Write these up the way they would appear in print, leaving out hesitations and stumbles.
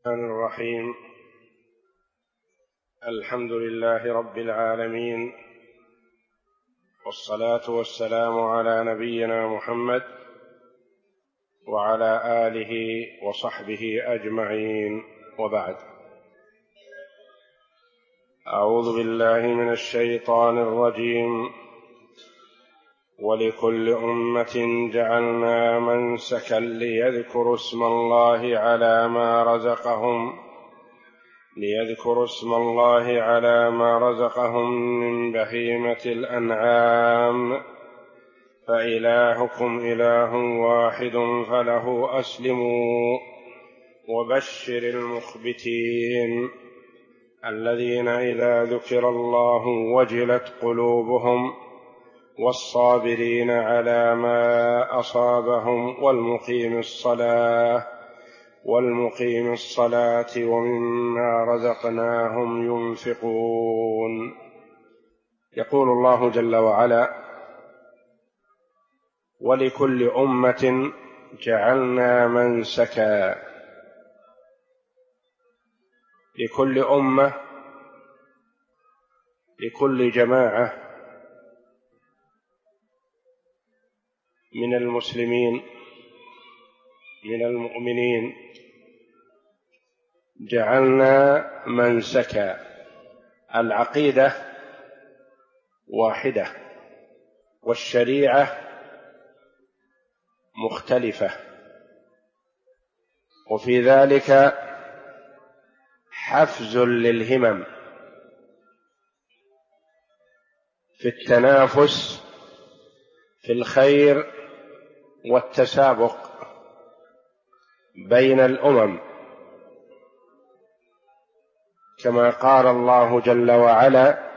الرحمن الرحيم. الحمد لله رب العالمين، والصلاة والسلام على نبينا محمد وعلى آله وصحبه أجمعين، وبعد. أعوذ بالله من الشيطان الرجيم. ولكل أمة جعلنا منسكا ليذكروا اسم الله على ما رزقهم من بهيمة الأنعام، فإلهكم إله واحد فله أسلموا، وبشر المخبتين الذين إذا ذكر الله وجلت قلوبهم، والصابرين على ما أصابهم، والمقيم الصلاة ومما رزقناهم ينفقون. يقول الله جل وعلا: ولكل أمة جعلنا منسكا. لكل أمة، لكل جماعة من المسلمين من المؤمنين جعلنا منسكا. العقيدة واحدة والشريعة مختلفة، وفي ذلك حفز للهمم في التنافس في الخير والتسابق بين الأمم، كما قال الله جل وعلا: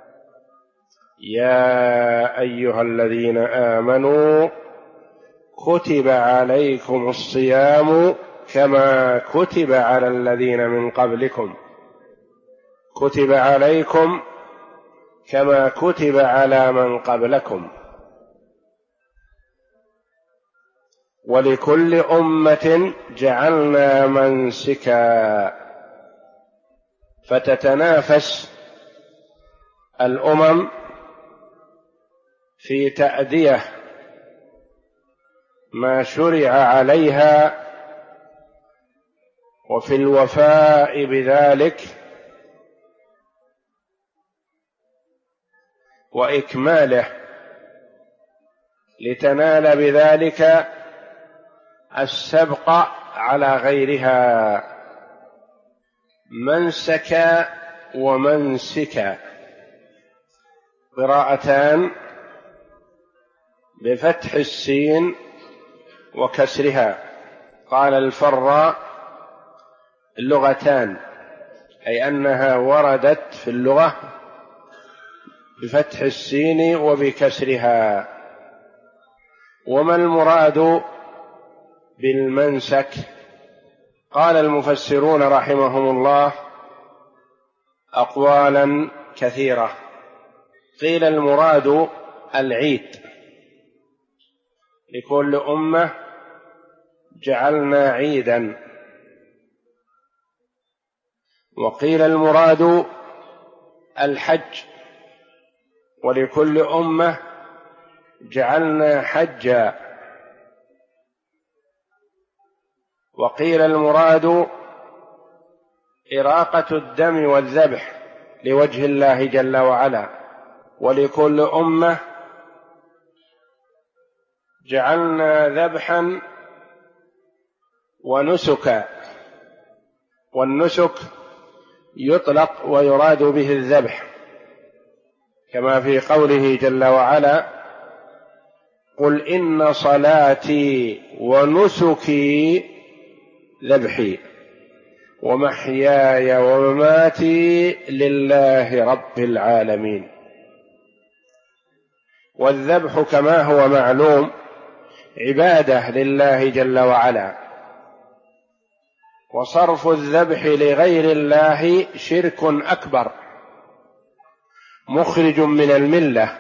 يا أيها الذين آمنوا كتب عليكم الصيام كما كتب على الذين من قبلكم، كتب عليكم كما كتب على من قبلكم. ولكل أمة جعلنا منسكا، فتتنافس الأمم في تأدية ما شرع عليها وفي الوفاء بذلك وإكماله، لتنال بذلك السبق على غيرها. منسكا ومنسكا قراءتان بفتح السين وكسرها. قال الفراء: اللغتان، أي أنها وردت في اللغة بفتح السين وبكسرها. وما المراد بالمنسك؟ قال المفسرون رحمهم الله أقوالا كثيرة. قيل المراد العيد، لكل أمة جعلنا عيدا. وقيل المراد الحج، ولكل أمة جعلنا حجا. وقيل المراد إراقة الدم والذبح لوجه الله جل وعلا، ولكل أمة جعلنا ذبحا ونسكا. والنسك يطلق ويراد به الذبح، كما في قوله جل وعلا: قل إن صلاتي ونسكي ذبحي ومحياي ومماتي لله رب العالمين. والذبح كما هو معلوم عبادة لله جل وعلا، وصرف الذبح لغير الله شرك أكبر مخرج من الملة.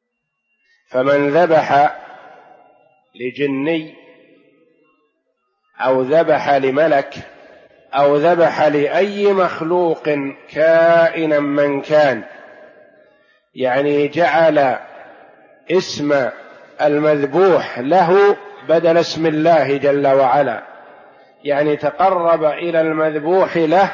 فمن ذبح لجني أو ذبح لملك أو ذبح لأي مخلوق كائنا من كان، يعني جعل اسم المذبوح له بدل اسم الله جل وعلا، يعني تقرب إلى المذبوح له،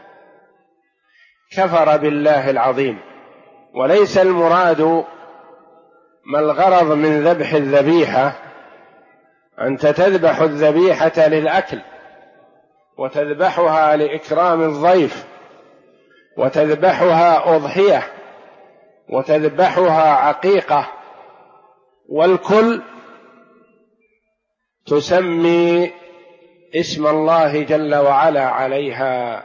كفر بالله العظيم. وليس المراد ما الغرض من ذبح الذبيحة، أنت تذبح الذبيحة للأكل، وتذبحها لإكرام الضيف، وتذبحها أضحية، وتذبحها عقيقة، والكل تسمي اسم الله جل وعلا عليها.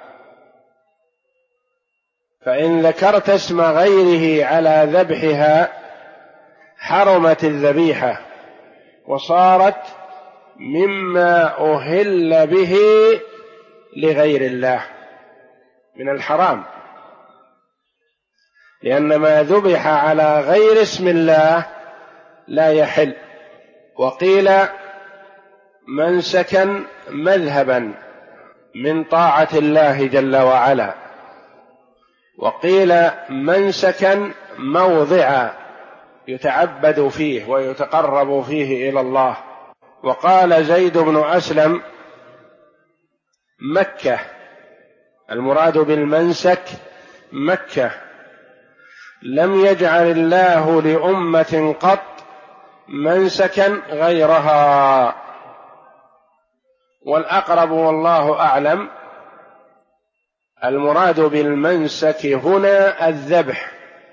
فإن ذكرت اسم غيره على ذبحها حرمت الذبيحة، وصارت مما أهل به لغير الله من الحرام، لأن ما ذبح على غير اسم الله لا يحل. وقيل منسكا مذهبا من طاعة الله جل وعلا، وقيل منسكا موضعا يتعبد فيه ويتقرب فيه إلى الله. وقال زيد بن أسلم مكة، المراد بالمنسك مكة، لم يجعل الله لأمة قط منسكا غيرها. والأقرب والله أعلم المراد بالمنسك هنا الذبح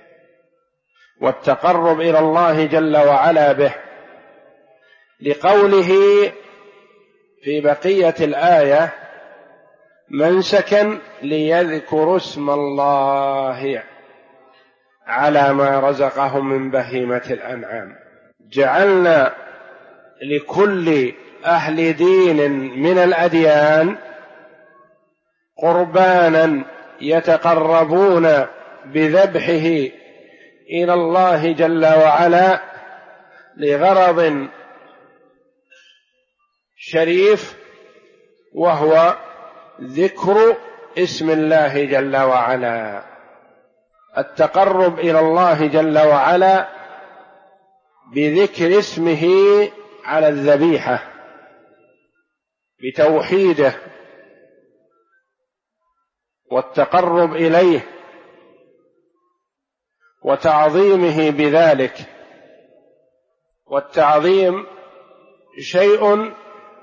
والتقرب إلى الله جل وعلا به، لقوله في بقية الآية منسكا ليذكروا اسم الله على ما رزقهم من بهيمة الأنعام. جعلنا لكل أهل دين من الأديان قربانا يتقربون بذبحه إلى الله جل وعلا لغرض شريف، وهو ذكر اسم الله جل وعلا، التقرب إلى الله جل وعلا بذكر اسمه على الذبيحة، بتوحيده والتقرب إليه وتعظيمه بذلك. والتعظيم شيء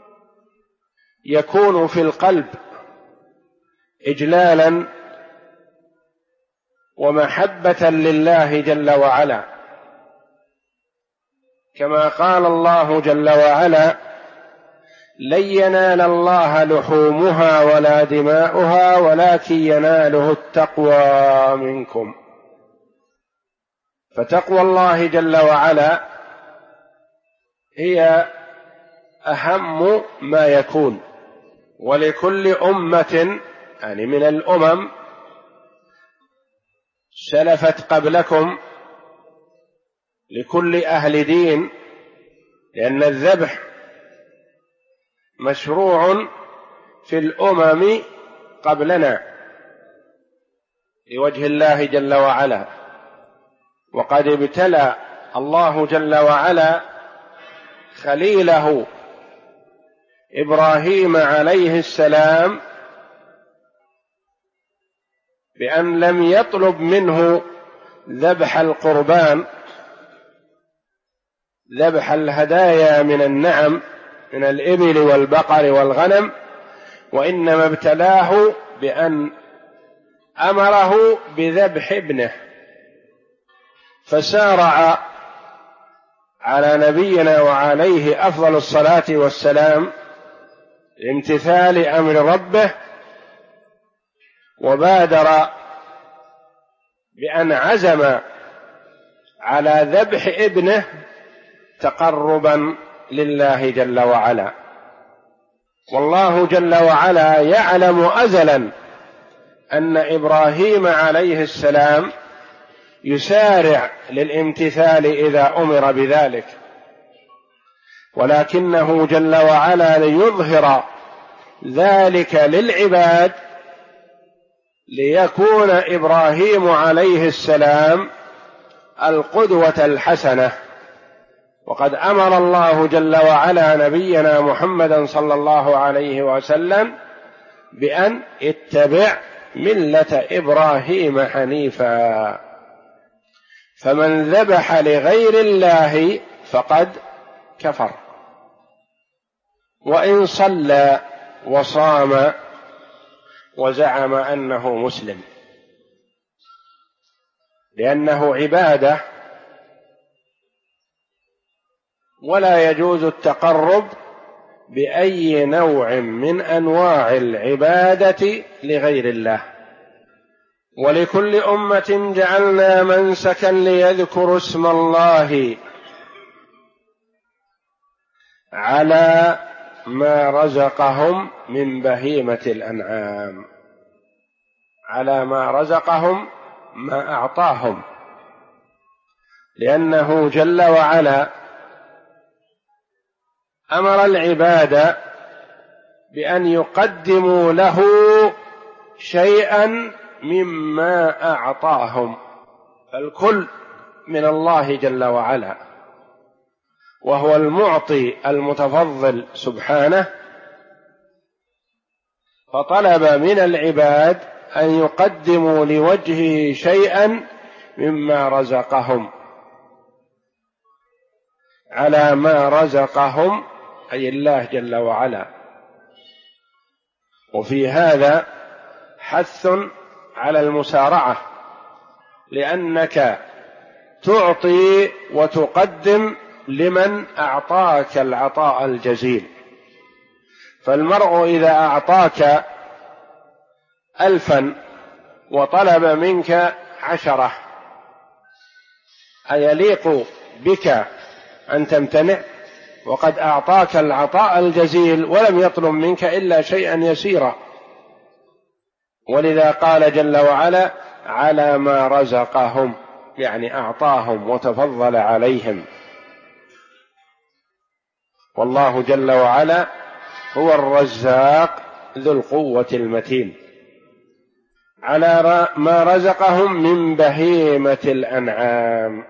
يكون في القلب إجلالا ومحبة لله جل وعلا، كما قال الله جل وعلا لن ينال الله لحومها ولا دماؤها ولكن يناله التقوى منكم. فتقوى الله جل وعلا هي أهم ما يكون. ولكل أمة، يعني من الأمم سلفت قبلكم، لكل أهل دين، لأن الذبح مشروع في الأمم قبلنا لوجه الله جل وعلا. وقد ابتلى الله جل وعلا خليله إبراهيم عليه السلام بأن لم يطلب منه ذبح القربان، ذبح الهدايا من النعم من الإبل والبقر والغنم، وإنما ابتلاه بأن أمره بذبح ابنه، فسارع على نبينا وعليه أفضل الصلاة والسلام لامتثال أمر ربه، وبادر بأن عزم على ذبح ابنه تقربا لله جل وعلا. والله جل وعلا يعلم أزلا أن إبراهيم عليه السلام يسارع للامتثال إذا أمر بذلك، ولكنه جل وعلا ليظهر ذلك للعباد ليكون إبراهيم عليه السلام القدوة الحسنة. وقد أمر الله جل وعلا نبينا محمدا صلى الله عليه وسلم بأن اتبع ملة إبراهيم حنيفا، فمن ذبح لغير الله فقد كفر، وإن صلى وصام وزعم أنه مسلم، لأنه عبادة ولا يجوز التقرب بأي نوع من أنواع العبادة لغير الله. ولكل أمة جعلنا منسكا ليذكروا اسم الله على ما رزقهم من بهيمة الأنعام، على ما رزقهم، ما أعطاهم، لأنه جل وعلا أمر العباد بأن يقدموا له شيئا مما أعطاهم، فالكل من الله جل وعلا، وهو المعطي المتفضل سبحانه، فطلب من العباد أن يقدموا لوجهه شيئا مما رزقهم على ما رزقهم، أي الله جل وعلا. وفي هذا حث على المسارعة، لأنك تعطي وتقدم لمن أعطاك العطاء الجزيل. فالمرء إذا أعطاك 1000 وطلب منك 10، أيليق بك أن تمتنع؟ وقد أعطاك العطاء الجزيل ولم يطلب منك إلا شيئا يسيرا. ولذا قال جل وعلا على ما رزقهم، يعني أعطاهم وتفضل عليهم. والله جل وعلا هو الرزاق ذو القوة المتين، على ما رزقهم من بهيمة الأنعام.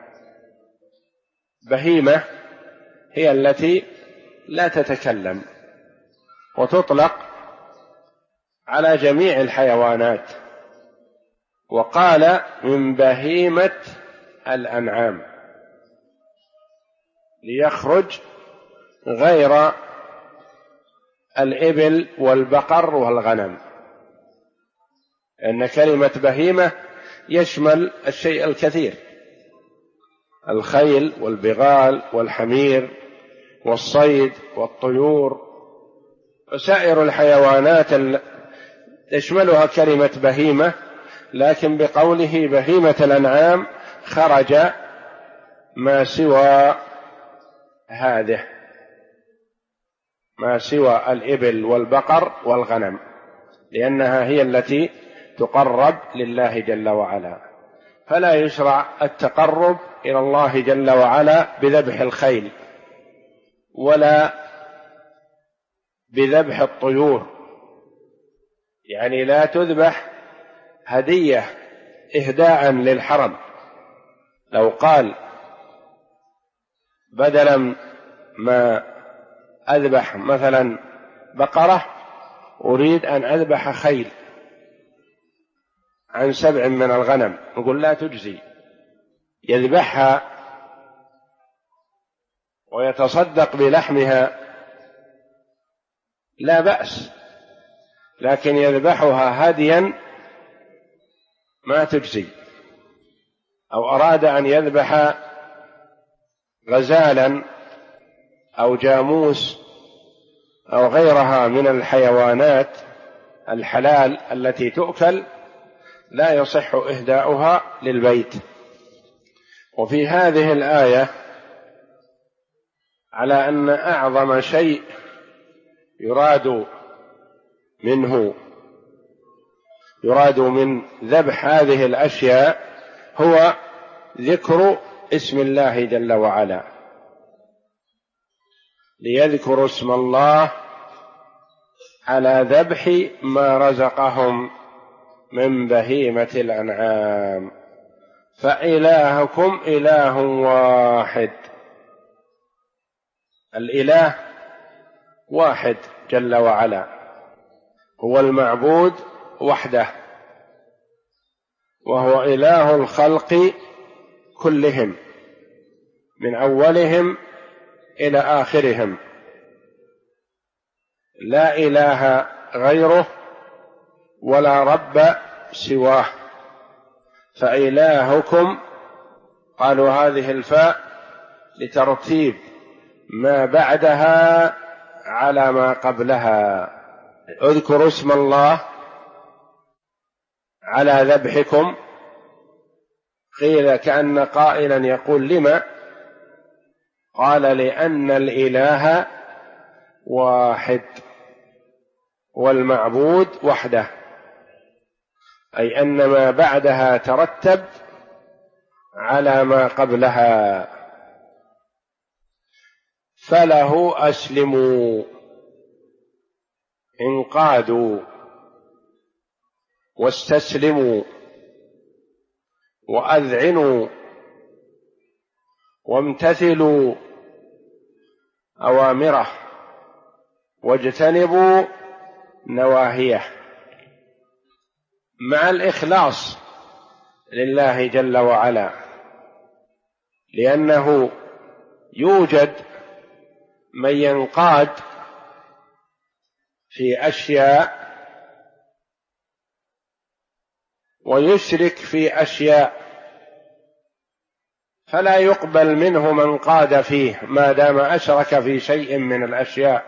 بهيمة هي التي لا تتكلم، وتطلق على جميع الحيوانات، وقال من بهيمة الأنعام ليخرج غير الإبل والبقر والغنم، لأن كلمة بهيمة يشمل الشيء الكثير، الخيل والبغال والحمير والصيد والطيور وسائر الحيوانات تشملها كلمة بهيمة. لكن بقوله بهيمة الأنعام خرج ما سوى هذه، ما سوى الإبل والبقر والغنم، لأنها هي التي تقرب لله جل وعلا. فلا يشرع التقرب إلى الله جل وعلا بذبح الخيل ولا بذبح الطيور، يعني لا تذبح هدية إهداء للحرم. لو قال بدلا ما أذبح مثلا بقرة أريد أن أذبح خيل عن 7 من الغنم، نقول لا تجزي، يذبحها ويتصدق بلحمها لا بأس، لكن يذبحها هديا ما تجزي. أو أراد أن يذبح غزالا أو جاموس أو غيرها من الحيوانات الحلال التي تؤكل، لا يصح إهداؤها للبيت. وفي هذه الآية على أن أعظم شيء يراد من ذبح هذه الأشياء هو ذكر اسم الله جل وعلا، ليذكروا اسم الله على ذبح ما رزقهم من بهيمة الأنعام، فإلهكم إله واحد. الإله واحد جل وعلا، هو المعبود وحده، وهو إله الخلق كلهم من أولهم إلى آخرهم، لا إله غيره ولا رب سواه. فإلهكم، قالوا هذه الفاء لترتيب ما بعدها على ما قبلها. اذكروا اسم الله على ذبحكم. قيل كأن قائلا يقول لما؟ قال لأن الإله واحد والمعبود وحده، أي أن ما بعدها ترتب على ما قبلها. فله أسلموا، انقادوا واستسلموا وأذعنوا وامتثلوا أوامره واجتنبوا نواهيه، مع الإخلاص لله جل وعلا، لأنه يوجد من ينقاد في أشياء ويشرك في أشياء، فلا يقبل منه من قاد فيه ما دام أشرك في شيء من الأشياء،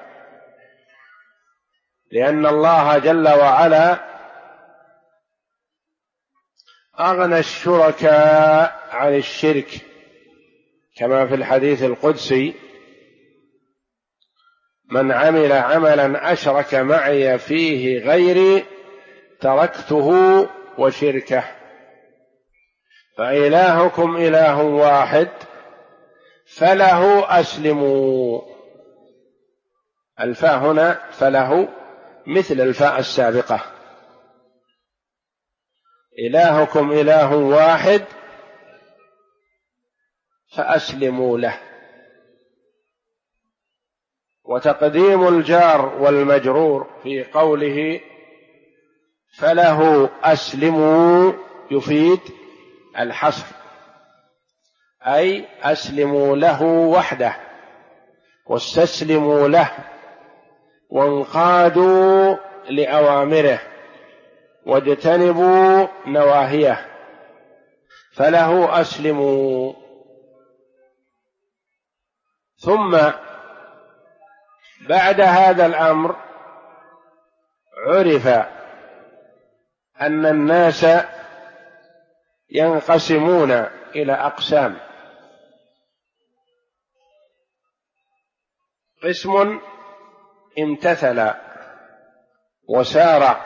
لأن الله جل وعلا أغنى الشركاء عن الشرك، كما في الحديث القدسي: من عمل عملا أشرك معي فيه غيري تركته وشركه. فإلهكم إله واحد فله أسلموا. الفاء هنا فله مثل الفاء السابقة، إلهكم إله واحد فأسلموا له. وتقديم الجار والمجرور في قوله فله أسلموا يفيد الحصر، أي أسلموا له وحده واستسلموا له وانقادوا لأوامره واجتنبوا نواهيه، فله أسلموا. ثم بعد هذا الأمر عرف أن الناس ينقسمون إلى أقسام: قسم امتثل وسارع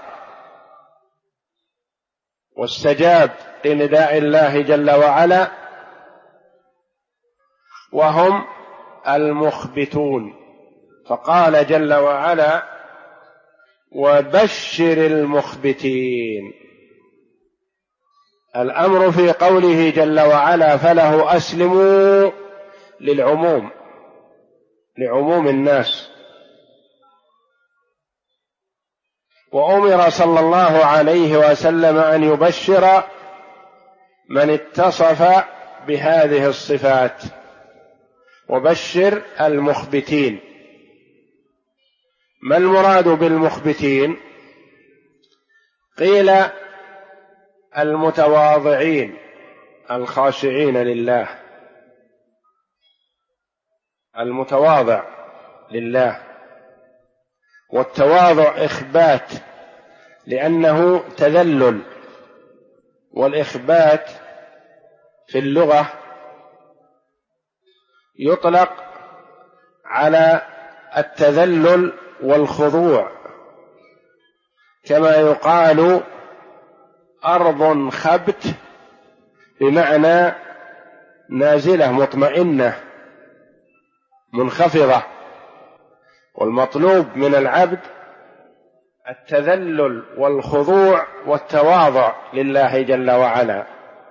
واستجاب لنداء الله جل وعلا، وهم المخبتون. فقال جل وعلا: وبشر المخبتين. الأمر في قوله جل وعلا فله أسلموا للعموم، لعموم الناس. وأمر صلى الله عليه وسلم أن يبشر من اتصف بهذه الصفات، وبشر المخبتين. ما المراد بالمخبتين؟ قيل المتواضعين الخاشعين لله، المتواضع لله. والتواضع إخبات لأنه تذلل، والإخبات في اللغة يطلق على التذلل والخضوع، كما يقال أرض خبت بمعنى نازلة مطمئنة منخفضة. والمطلوب من العبد التذلل والخضوع والتواضع لله جل وعلا.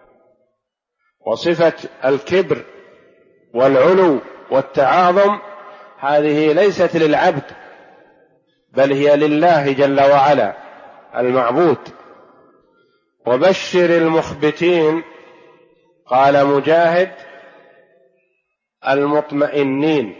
وصفة الكبر والعلو والتعاظم هذه ليست للعبد، بل هي لله جل وعلا المعبود. وبشر المخبتين، قال مجاهد: المطمئنين.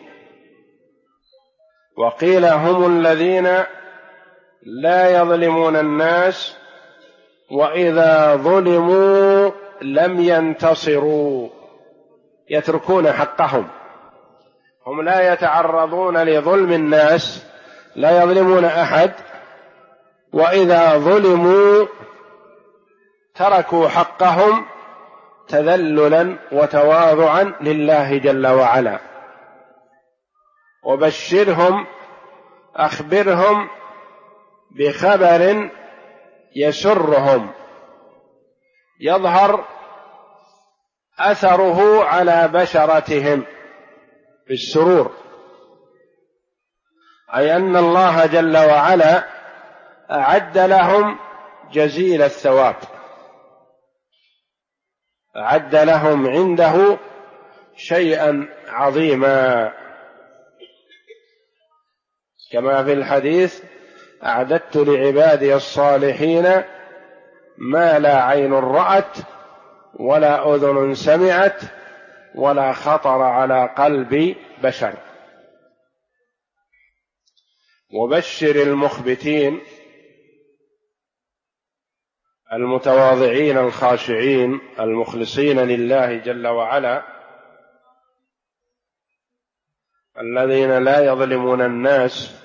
وقيل: هم الذين لا يظلمون الناس، وإذا ظلموا لم ينتصروا، يتركون حقهم، هم لا يتعرضون لظلم الناس، لا يظلمون أحد، وإذا ظلموا تركوا حقهم تذللا وتواضعا لله جل وعلا. وبشرهم، أخبرهم بخبر يسرهم يظهر أثره على بشرتهم بالسرور، أي أن الله جل وعلا أعد لهم جزيل الثواب، أعد لهم عنده شيئا عظيما، كما في الحديث: أعددت لعبادي الصالحين ما لا عين رأت ولا أذن سمعت ولا خطر على قلب بشر. وبشر المخبتين المتواضعين الخاشعين المخلصين لله جل وعلا، الذين لا يظلمون الناس،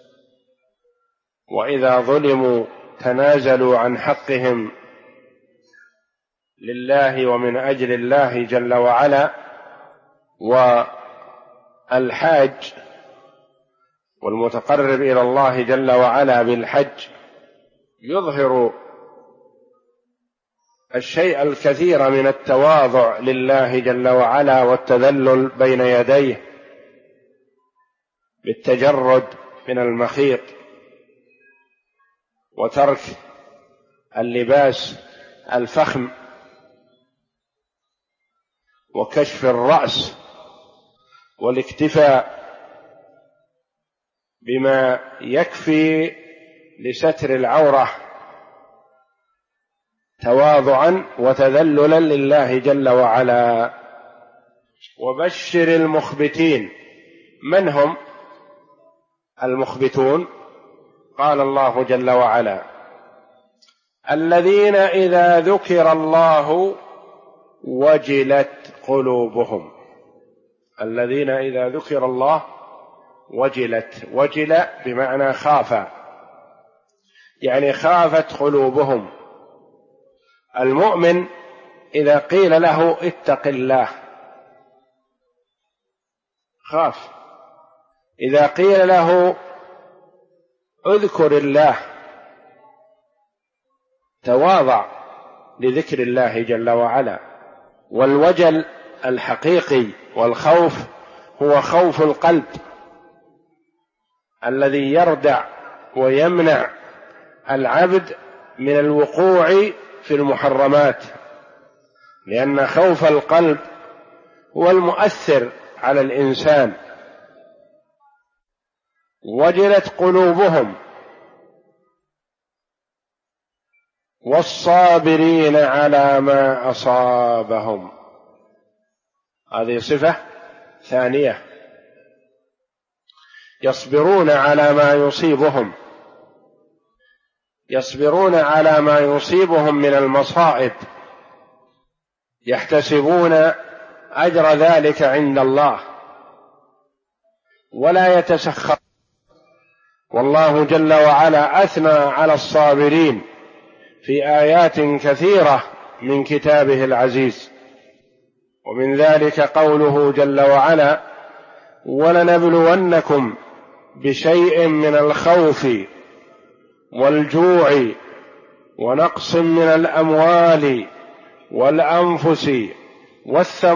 وإذا ظلموا تنازلوا عن حقهم لله ومن أجل الله جل وعلا. والحاج والمتقرب إلى الله جل وعلا بالحج يظهر الشيء الكثير من التواضع لله جل وعلا والتذلل بين يديه بالتجرد من المخيط وترك اللباس الفخم وكشف الرأس والاكتفاء بما يكفي لستر العورة تواضعا وتذللا لله جل وعلا. وبشر المخبتين. من هم المخبتون؟ قال الله جل وعلا: الذين إذا ذكر الله وجلت قلوبهم. الذين إذا ذكر الله وجلت، وجل بمعنى خاف، يعني خافت قلوبهم. المؤمن إذا قيل له اتق الله خاف، إذا قيل له اذكر الله تواضع لذكر الله جل وعلا. والوجل الحقيقي والخوف هو خوف القلب الذي يردع ويمنع العبد من الوقوع في المحرمات، لأن خوف القلب هو المؤثر على الإنسان. وجلت قلوبهم والصابرين على ما أصابهم. هذه صفة ثانية، يصبرون على ما يصيبهم، يصبرون على ما يصيبهم من المصائب، يحتسبون أجر ذلك عند الله ولا يتسخر. والله جل وعلا أثنى على الصابرين في آيات كثيرة من كتابه العزيز، ومن ذلك قوله جل وعلا: ولنبلونكم بشيء من الخوف والجوع ونقص من الأموال والأنفس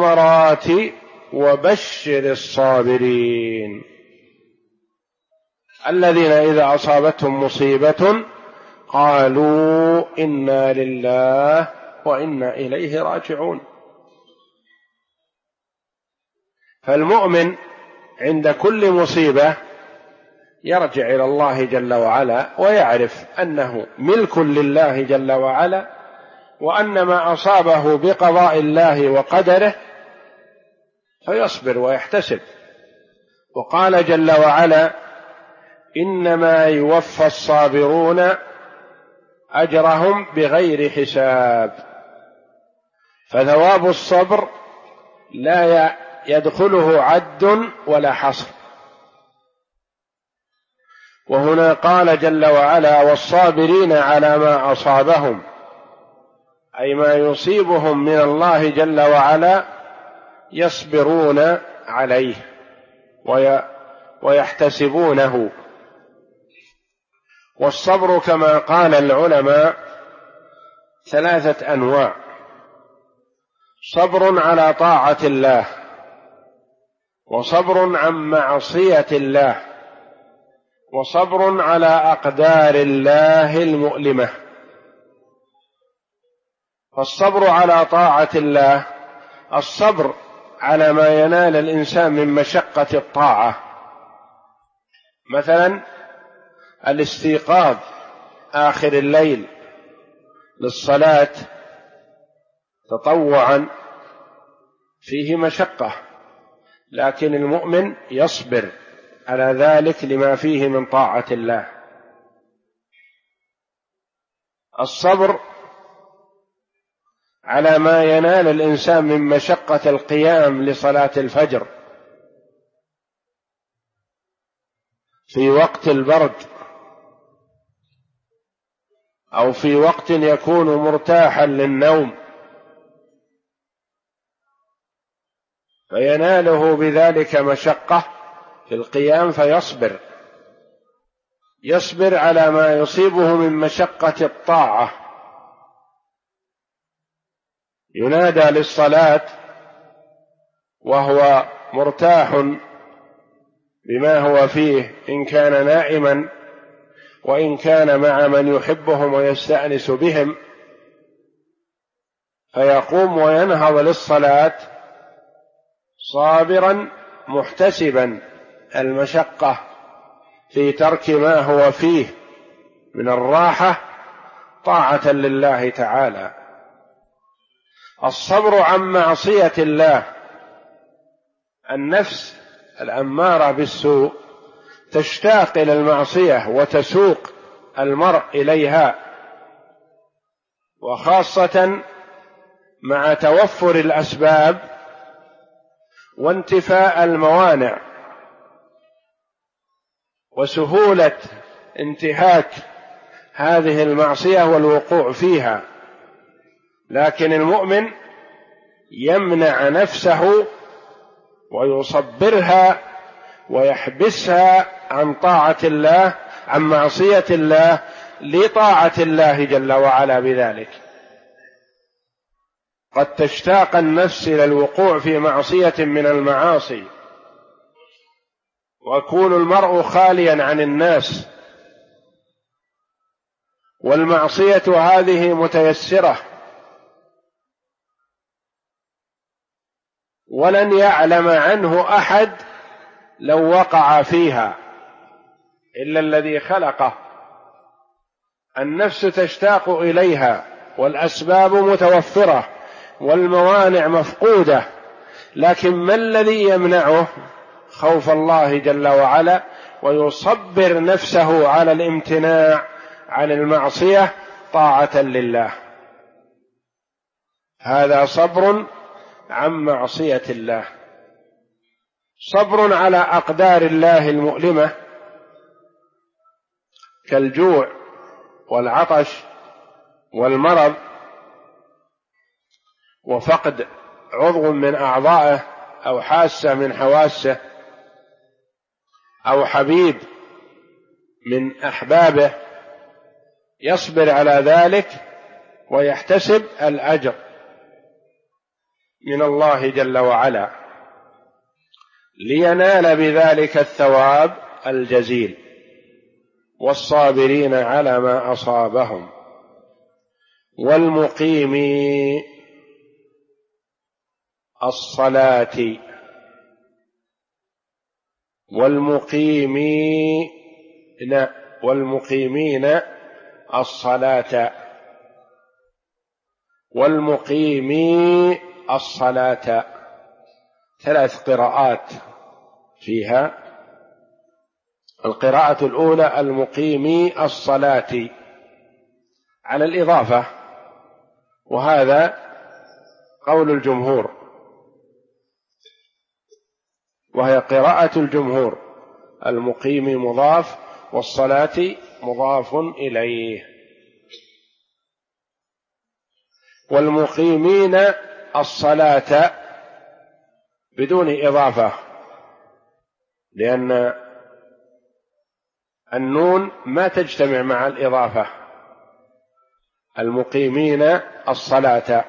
والثمرات وبشر الصابرين. الذين إذا أصابتهم مصيبة قالوا إنا لله وإنا إليه راجعون. فالمؤمن عند كل مصيبة يرجع إلى الله جل وعلا ويعرف أنه ملك لله جل وعلا، وأن ما أصابه بقضاء الله وقدره، فيصبر ويحتسب. وقال جل وعلا: إنما يوفى الصابرون أجرهم بغير حساب. فثواب الصبر لا يدخله عد ولا حصر. وهنا قال جل وعلا: والصابرين على ما أصابهم، أي ما يصيبهم من الله جل وعلا يصبرون عليه ويحتسبونه. والصبر كما قال العلماء 3 أنواع: صبر على طاعة الله، وصبر عن معصية الله، وصبر على أقدار الله المؤلمة. فالصبر على طاعة الله الصبر على ما ينال الإنسان من مشقة الطاعة، مثلا الاستيقاظ آخر الليل للصلاة تطوعا فيه مشقة، لكن المؤمن يصبر على ذلك لما فيه من طاعة الله. الصبر على ما ينال الإنسان من مشقة القيام لصلاة الفجر في وقت البرد، أو في وقت يكون مرتاحا للنوم، فيناله بذلك مشقة في القيام فيصبر. يصبر على ما يصيبه من مشقة الطاعة. ينادى للصلاة وهو مرتاح بما هو فيه، إن كان نائما وإن كان مع من يحبهم ويستأنس بهم، فيقوم وينهض للصلاة صابرا محتسبا المشقة في ترك ما هو فيه من الراحة طاعة لله تعالى. الصبر عن معصية الله، النفس الأمارة بالسوء تشتاق إلى المعصية وتسوق المرء إليها، وخاصة مع توفر الأسباب وانتفاء الموانع وسهولة انتهاك هذه المعصية والوقوع فيها. لكن المؤمن يمنع نفسه ويصبرها ويحبسها عن طاعة الله، عن معصية الله، لطاعة الله جل وعلا بذلك. قد تشتاق النفس إلى الوقوع في معصية من المعاصي، ويكون المرء خاليا عن الناس، والمعصية هذه متيسرة، ولن يعلم عنه أحد لو وقع فيها إلا الذي خلقه. النفس تشتاق إليها، والأسباب متوفرة، والموانع مفقودة، لكن ما الذي يمنعه؟ خوف الله جل وعلا، ويصبر نفسه على الامتناع عن المعصية طاعة لله. هذا صبر عن معصية الله. صبر على أقدار الله المؤلمة كالجوع والعطش والمرض وفقد عضو من أعضائه أو حاسة من حواسه أو حبيب من أحبابه، يصبر على ذلك ويحتسب الأجر من الله جل وعلا لينال بذلك الثواب الجزيل. والصابرين على ما أصابهم والمقيم الصلاة والمقيمين الصلاة والمقيمي الصلاة، 3 قراءات فيها. القراءة الأولى المقيمي الصلاة على الإضافة، وهذا قول الجمهور، وهي قراءة الجمهور، المقيم مضاف والصلاة مضاف إليه. والمقيمين الصلاة بدون إضافة، لأن النون ما تجتمع مع الإضافة. المقيمين الصلاة،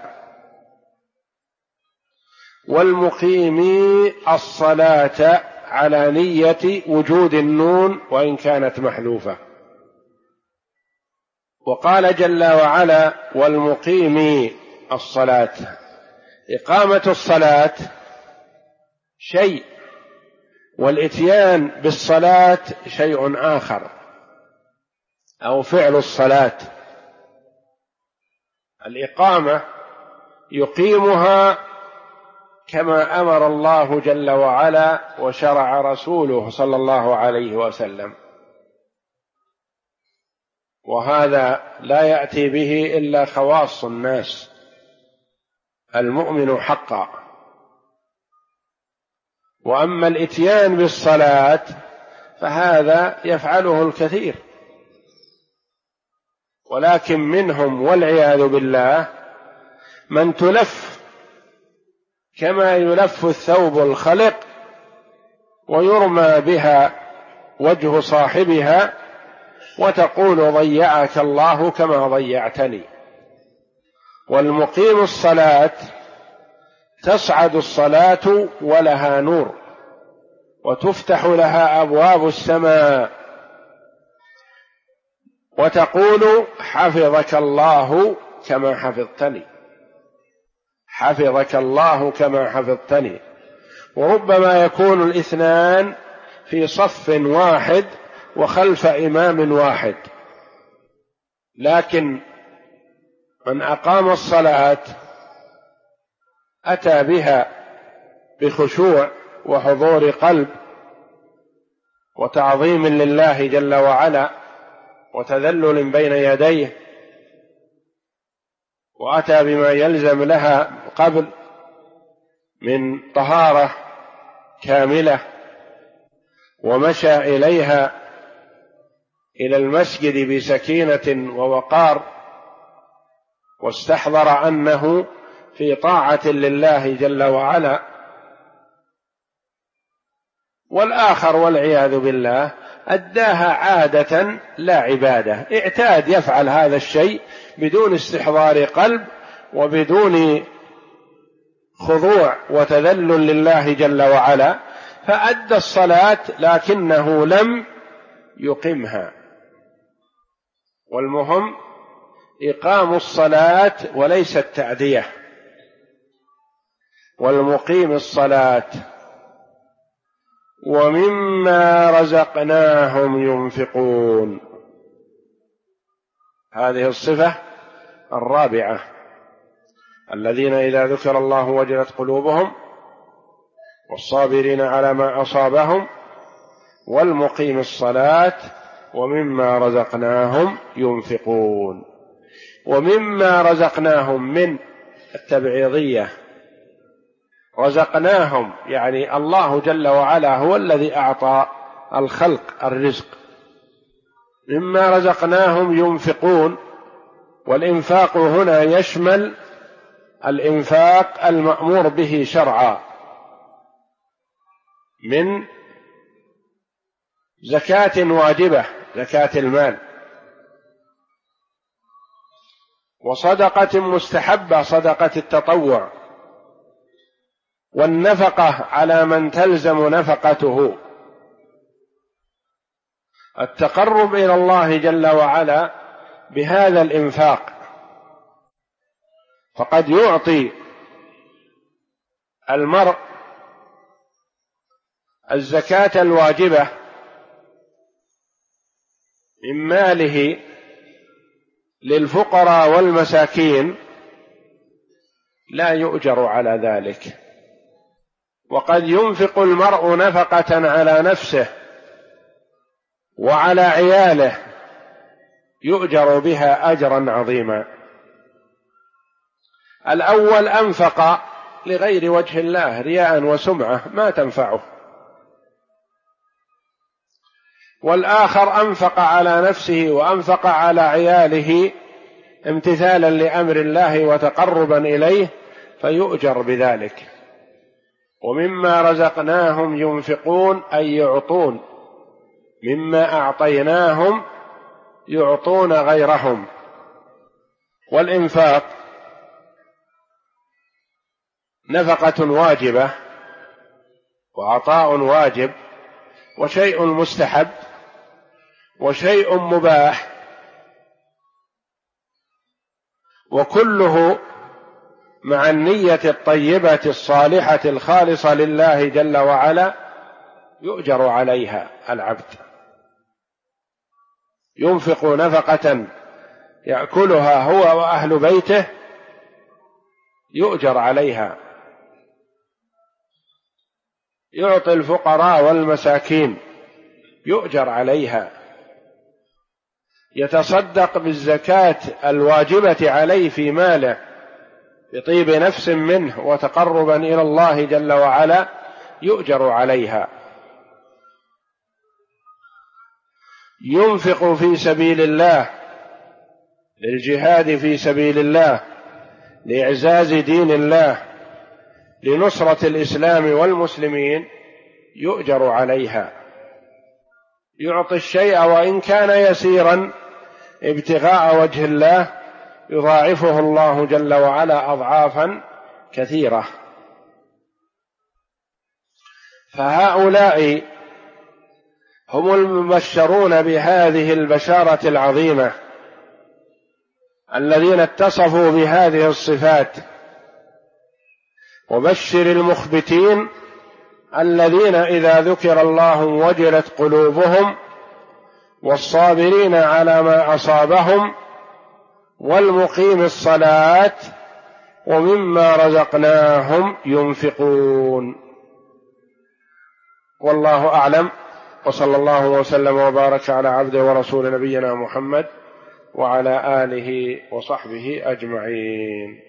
والمقيمي الصلاة على نية وجود النون وإن كانت محذوفة. وقال جل وعلا والمقيمي الصلاة، إقامة الصلاة شيء، والإتيان بالصلاة شيء آخر، أو فعل الصلاة. الإقامة يقيمها كما أمر الله جل وعلا وشرع رسوله صلى الله عليه وسلم، وهذا لا يأتي به إلا خواص الناس، المؤمن حقا. وأما الإتيان بالصلاة فهذا يفعله الكثير، ولكن منهم والعياذ بالله من تلف كما يلف الثوب الخلق ويرمى بها وجه صاحبها، وتقول ضيعك الله كما ضيعتني. والمقيم الصلاة تصعد الصلاة ولها نور، وتفتح لها أبواب السماء، وتقول حفظك الله كما حفظتني، حفظك الله كما حفظتني. وربما يكون الاثنان في صف واحد وخلف إمام واحد، لكن من أقام الصلاة أتى بها بخشوع وحضور قلب وتعظيم لله جل وعلا وتذلل بين يديه، وأتى بما يلزم لها قبل من طهارة كاملة، ومشى إليها إلى المسجد بسكينة ووقار، واستحضر أنه في طاعة لله جل وعلا. والآخر والعياذ بالله أداها عادة لا عبادة، اعتاد يفعل هذا الشيء بدون استحضار قلب وبدون خضوع وتذلل لله جل وعلا، فأدى الصلاة لكنه لم يقمها. والمهم إقام الصلاة وليس التأدية. والمقيم الصلاة ومما رزقناهم ينفقون، هذه الصفة الرابعة، الذين إذا ذكر الله وجلت قلوبهم، والصابرين على ما أصابهم، والمقيم الصلاة ومما رزقناهم ينفقون. ومما رزقناهم من التبعيضية، رزقناهم يعني الله جل وعلا هو الذي أعطى الخلق الرزق. مما رزقناهم ينفقون، والإنفاق هنا يشمل الإنفاق المأمور به شرعا من زكاة واجبة، زكاة المال، وصدقة مستحبة، صدقة التطوع، والنفقة على من تلزم نفقته. التقرب إلى الله جل وعلا بهذا الإنفاق، فقد يعطي المرء الزكاة الواجبة من ماله للفقراء والمساكين لا يؤجر على ذلك، وقد ينفق المرء نفقة على نفسه وعلى عياله يؤجر بها أجرا عظيما. الأول أنفق لغير وجه الله رياء وسمعة ما تنفعه، والآخر أنفق على نفسه وأنفق على عياله امتثالا لأمر الله وتقربا إليه فيؤجر بذلك. ومما رزقناهم ينفقون أي يعطون، مما أعطيناهم يعطون غيرهم. والإنفاق نفقة واجبة وعطاء واجب وشيء مستحب وشيء مباح، وكله مع النية الطيبة الصالحة الخالصة لله جل وعلا يؤجر عليها. العبد ينفق نفقة يأكلها هو وأهل بيته يؤجر عليها، يعطي الفقراء والمساكين يؤجر عليها، يتصدق بالزكاة الواجبة عليه في ماله بطيب نفس منه وتقربا إلى الله جل وعلا يؤجر عليها. ينفق في سبيل الله للجهاد في سبيل الله لإعزاز دين الله لنصرة الإسلام والمسلمين يؤجر عليها. يعطي الشيء وإن كان يسيرا ابتغاء وجه الله يضاعفه الله جل وعلا أضعافا كثيرة. فهؤلاء هم المبشرون بهذه البشارة العظيمة الذين اتصفوا بهذه الصفات. وبشر المخبتين الذين إذا ذكر الله وجلت قلوبهم والصابرين على ما أصابهم والمقيم الصلاة ومما رزقناهم ينفقون. والله أعلم، وصلى الله وسلم وبارك على عبده ورسول نبينا محمد وعلى آله وصحبه أجمعين.